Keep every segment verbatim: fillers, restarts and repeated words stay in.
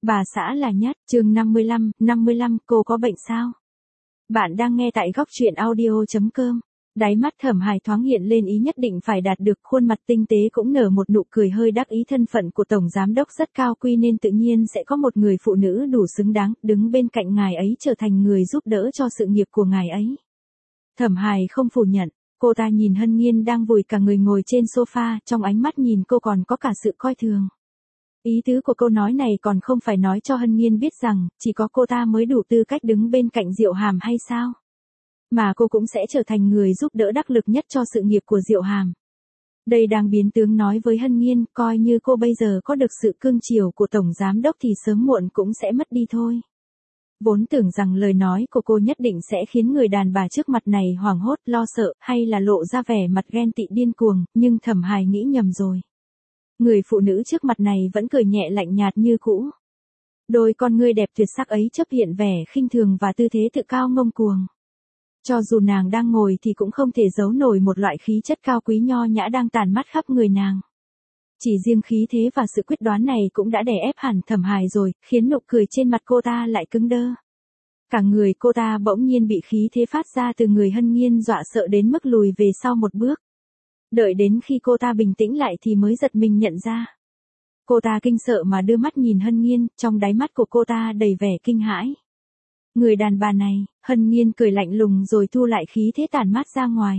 Bà xã là nhất, chương năm mươi lăm, năm mươi lăm, cô có bệnh sao? Bạn đang nghe tại góc truyện audio.com. Đáy mắt Thẩm Hải thoáng hiện lên ý nhất định phải đạt được, khuôn mặt tinh tế cũng nở một nụ cười hơi đắc ý, thân phận của Tổng Giám Đốc rất cao quý nên tự nhiên sẽ có một người phụ nữ đủ xứng đáng, đứng bên cạnh ngài ấy trở thành người giúp đỡ cho sự nghiệp của ngài ấy. Thẩm Hải không phủ nhận, cô ta nhìn Hân Nhiên đang vùi cả người ngồi trên sofa, trong ánh mắt nhìn cô còn có cả sự coi thường. Ý tứ của câu nói này còn không phải nói cho Hân Nhiên biết rằng, chỉ có cô ta mới đủ tư cách đứng bên cạnh Diệu Hàm hay sao? Mà cô cũng sẽ trở thành người giúp đỡ đắc lực nhất cho sự nghiệp của Diệu Hàm. Đây đang biến tướng nói với Hân Nhiên, coi như cô bây giờ có được sự cưng chiều của Tổng Giám Đốc thì sớm muộn cũng sẽ mất đi thôi. Vốn tưởng rằng lời nói của cô nhất định sẽ khiến người đàn bà trước mặt này hoảng hốt, lo sợ, hay là lộ ra vẻ mặt ghen tị điên cuồng, nhưng Thẩm Hải nghĩ nhầm rồi. Người phụ nữ trước mặt này vẫn cười nhẹ lạnh nhạt như cũ. Đôi con ngươi đẹp tuyệt sắc ấy chấp hiện vẻ khinh thường và tư thế tự cao ngông cuồng. Cho dù nàng đang ngồi thì cũng không thể giấu nổi một loại khí chất cao quý nho nhã đang tản mát khắp người nàng. Chỉ riêng khí thế và sự quyết đoán này cũng đã đè ép hẳn Thẩm Hải rồi, khiến nụ cười trên mặt cô ta lại cứng đơ. Cả người cô ta bỗng nhiên bị khí thế phát ra từ người Hân Nhiên dọa sợ đến mức lùi về sau một bước. Đợi đến khi cô ta bình tĩnh lại thì mới giật mình nhận ra. Cô ta kinh sợ mà đưa mắt nhìn Hân Nhiên, trong đáy mắt của cô ta đầy vẻ kinh hãi. Người đàn bà này, Hân Nhiên cười lạnh lùng rồi thu lại khí thế tản mát ra ngoài.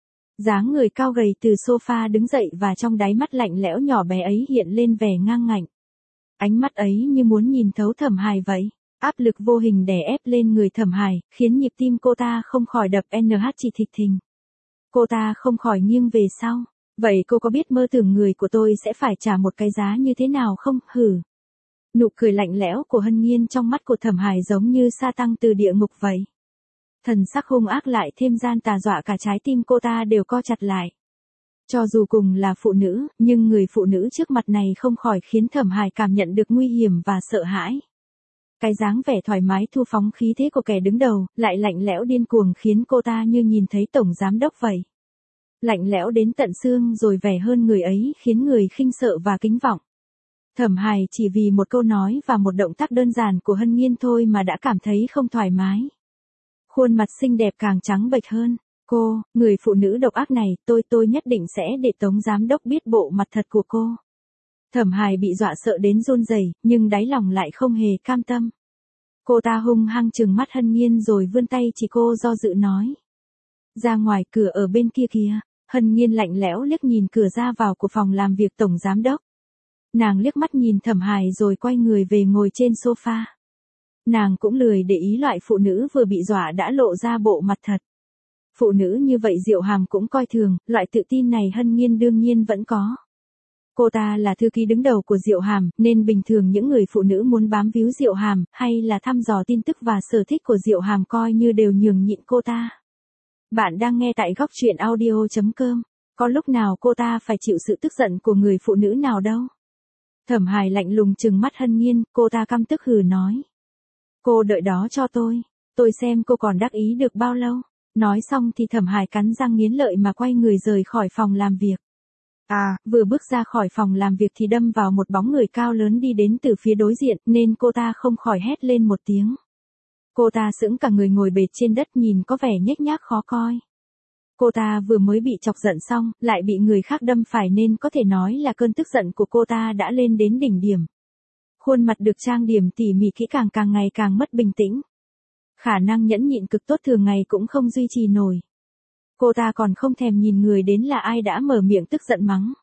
Dáng người cao gầy từ sofa đứng dậy và trong đáy mắt lạnh lẽo nhỏ bé ấy hiện lên vẻ ngang ngạnh. Ánh mắt ấy như muốn nhìn thấu Thẩm Hải vậy. Áp lực vô hình đè ép lên người Thẩm Hải, khiến nhịp tim cô ta không khỏi đập en hát chỉ thịch thình. Cô ta không khỏi nghiêng về sau. Vậy cô có biết mơ tưởng người của tôi sẽ phải trả một cái giá như thế nào không? Hử. Nụ cười lạnh lẽo của Hân Nhiên trong mắt của Thẩm Hải giống như sa tăng từ địa ngục vậy. Thần sắc hung ác lại thêm gian tà dọa cả trái tim cô ta đều co chặt lại. Cho dù cùng là phụ nữ, nhưng người phụ nữ trước mặt này không khỏi khiến Thẩm Hải cảm nhận được nguy hiểm và sợ hãi. Cái dáng vẻ thoải mái thu phóng khí thế của kẻ đứng đầu, lại lạnh lẽo điên cuồng khiến cô ta như nhìn thấy Tổng Giám Đốc vậy. Lạnh lẽo đến tận xương rồi vẻ hơn người ấy khiến người khinh sợ và kính vọng. Thẩm Hải chỉ vì một câu nói và một động tác đơn giản của Hân Nhiên thôi mà đã cảm thấy không thoải mái. Khuôn mặt xinh đẹp càng trắng bệch hơn. Cô, người phụ nữ độc ác này, tôi tôi nhất định sẽ để Tổng Giám Đốc biết bộ mặt thật của cô. Thẩm Hải bị dọa sợ đến run rẩy, nhưng đáy lòng lại không hề cam tâm. Cô ta hung hăng trừng mắt Hân Nhiên rồi vươn tay chỉ cô do dự nói. Ra ngoài, cửa ở bên kia kìa. Hân Nhiên lạnh lẽo liếc nhìn cửa ra vào của phòng làm việc Tổng Giám Đốc. Nàng liếc mắt nhìn Thẩm Hải rồi quay người về ngồi trên sofa. Nàng cũng lười để ý loại phụ nữ vừa bị dọa đã lộ ra bộ mặt thật. Phụ nữ như vậy Diệu Hàm cũng coi thường, loại tự tin này Hân Nhiên đương nhiên vẫn có. Cô ta là thư ký đứng đầu của Diệu Hàm, nên bình thường những người phụ nữ muốn bám víu Diệu Hàm, hay là thăm dò tin tức và sở thích của Diệu Hàm coi như đều nhường nhịn cô ta. Bạn đang nghe tại góc truyện audio.com. Có lúc nào cô ta phải chịu sự tức giận của người phụ nữ nào đâu. Thẩm Hải lạnh lùng trừng mắt Hân Nhiên, cô ta căm tức hừ nói. Cô đợi đó cho tôi, tôi xem cô còn đắc ý được bao lâu. Nói xong thì Thẩm Hải cắn răng nghiến lợi mà quay người rời khỏi phòng làm việc. À, vừa bước ra khỏi phòng làm việc thì đâm vào một bóng người cao lớn đi đến từ phía đối diện, nên cô ta không khỏi hét lên một tiếng. Cô ta sững cả người ngồi bệt trên đất nhìn có vẻ nhếch nhác khó coi. Cô ta vừa mới bị chọc giận xong, lại bị người khác đâm phải nên có thể nói là cơn tức giận của cô ta đã lên đến đỉnh điểm. Khuôn mặt được trang điểm tỉ mỉ kỹ càng càng ngày càng mất bình tĩnh. Khả năng nhẫn nhịn cực tốt thường ngày cũng không duy trì nổi. Cô ta còn không thèm nhìn người đến là ai đã mở miệng tức giận mắng.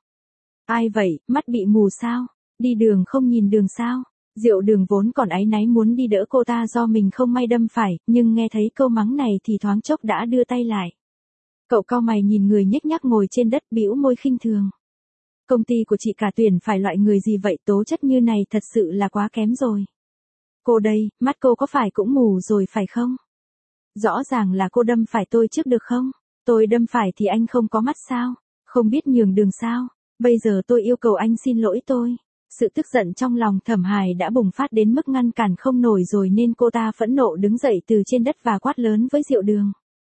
Ai vậy, mắt bị mù sao? Đi đường không nhìn đường sao? Diệu Đường vốn còn áy náy muốn đi đỡ cô ta do mình không may đâm phải, nhưng nghe thấy câu mắng này thì thoáng chốc đã đưa tay lại. Cậu cau mày nhìn người nhếch nhác ngồi trên đất bĩu môi khinh thường. Công ty của chị cả tuyển phải loại người gì vậy, tố chất như này thật sự là quá kém rồi. Cô đây, mắt cô có phải cũng mù rồi phải không? Rõ ràng là cô đâm phải tôi trước được không? Tôi đâm phải thì anh không có mắt sao? Không biết nhường đường sao? Bây giờ tôi yêu cầu anh xin lỗi tôi. Sự tức giận trong lòng Thẩm Hải đã bùng phát đến mức ngăn cản không nổi rồi nên cô ta phẫn nộ đứng dậy từ trên đất và quát lớn với Diệu Đường.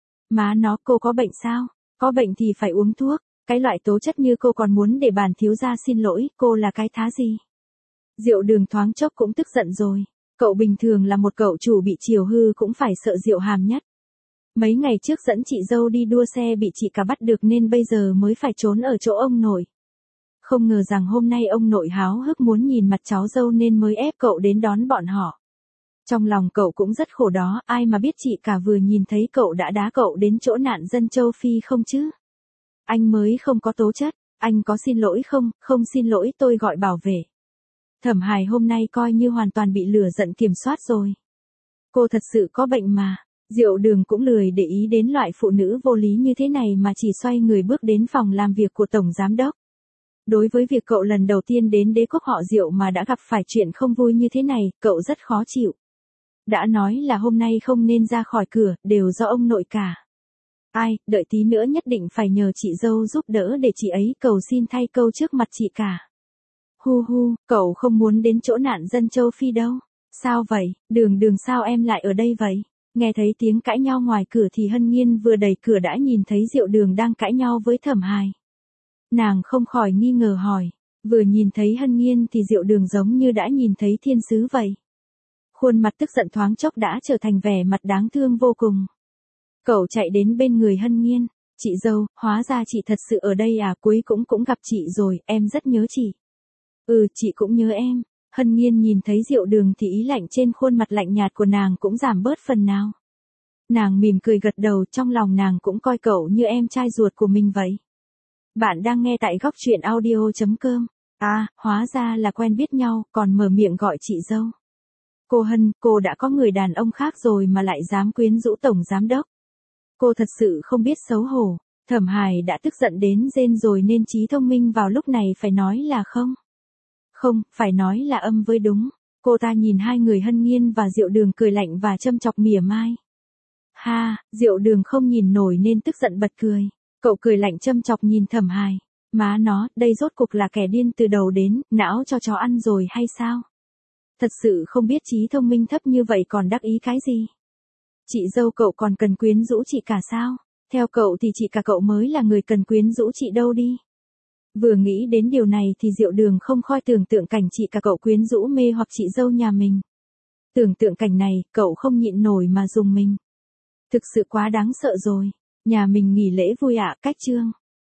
Má nó, cô có bệnh sao? Có bệnh thì phải uống thuốc. Cái loại tố chất như cô còn muốn để bản thiếu gia xin lỗi, cô là cái thá gì? Diệu Đường thoáng chốc cũng tức giận rồi. Cậu bình thường là một cậu chủ bị chiều hư cũng phải sợ Diệu Hàm nhất. Mấy ngày trước dẫn chị dâu đi đua xe bị chị cả bắt được nên bây giờ mới phải trốn ở chỗ ông nội. Không ngờ rằng hôm nay ông nội háo hức muốn nhìn mặt cháu dâu nên mới ép cậu đến đón bọn họ. Trong lòng cậu cũng rất khổ đó, ai mà biết chị cả vừa nhìn thấy cậu đã đá cậu đến chỗ nạn dân châu Phi không chứ. Anh mới không có tố chất, anh có xin lỗi không? Không xin lỗi, tôi gọi bảo vệ. Thẩm Hải hôm nay coi như hoàn toàn bị lửa giận kiểm soát rồi. Cô thật sự có bệnh mà. Diệu Đường cũng lười để ý đến loại phụ nữ vô lý như thế này mà chỉ xoay người bước đến phòng làm việc của Tổng Giám Đốc. Đối với việc cậu lần đầu tiên đến đế quốc họ Diệu mà đã gặp phải chuyện không vui như thế này, cậu rất khó chịu. Đã nói là hôm nay không nên ra khỏi cửa, đều do ông nội cả. Ai, đợi tí nữa nhất định phải nhờ chị dâu giúp đỡ để chị ấy cầu xin thay câu trước mặt chị cả. Hu hu, cậu không muốn đến chỗ nạn dân châu Phi đâu. Sao vậy, Đường Đường sao em lại ở đây vậy? Nghe thấy tiếng cãi nhau ngoài cửa thì Hân Nhiên vừa đẩy cửa đã nhìn thấy Diệu Đường đang cãi nhau với Thẩm Hải. Nàng không khỏi nghi ngờ hỏi, vừa nhìn thấy Hân Nhiên thì Diệu Đường giống như đã nhìn thấy thiên sứ vậy. Khuôn mặt tức giận thoáng chốc đã trở thành vẻ mặt đáng thương vô cùng. Cậu chạy đến bên người Hân Nhiên, chị dâu, hóa ra chị thật sự ở đây à, cuối cũng cũng gặp chị rồi, em rất nhớ chị. Ừ, chị cũng nhớ em. Hân Nhiên nhìn thấy Diệu Đường thì ý lạnh trên khuôn mặt lạnh nhạt của nàng cũng giảm bớt phần nào. Nàng mỉm cười gật đầu, trong lòng nàng cũng coi cậu như em trai ruột của mình vậy. Bạn đang nghe tại góc truyện audio chấm com. À, hóa ra là quen biết nhau, còn mở miệng gọi chị dâu. Cô Hân, cô đã có người đàn ông khác rồi mà lại dám quyến rũ Tổng Giám Đốc. Cô thật sự không biết xấu hổ. Thẩm Hải đã tức giận đến rên rồi nên trí thông minh vào lúc này phải nói là không. Không, phải nói là âm với đúng. Cô ta nhìn hai người Hân Nhiên và Diệu Đường cười lạnh và châm chọc mỉa mai. Ha, Diệu Đường không nhìn nổi nên tức giận bật cười. Cậu cười lạnh châm chọc nhìn Thẩm Hải. Má nó, đây rốt cục là kẻ điên từ đầu đến, não cho chó ăn rồi hay sao? Thật sự không biết trí thông minh thấp như vậy còn đắc ý cái gì? Chị dâu cậu còn cần quyến rũ chị cả sao? Theo cậu thì chị cả cậu mới là người cần quyến rũ chị đâu đi. Vừa nghĩ đến điều này thì Diệu Đường không khỏi tưởng tượng cảnh chị cả cậu quyến rũ mê hoặc chị dâu nhà mình. Tưởng tượng cảnh này, cậu không nhịn nổi mà dùng mình. Thực sự quá đáng sợ rồi. Nhà mình nghỉ lễ vui ạ, cách chương.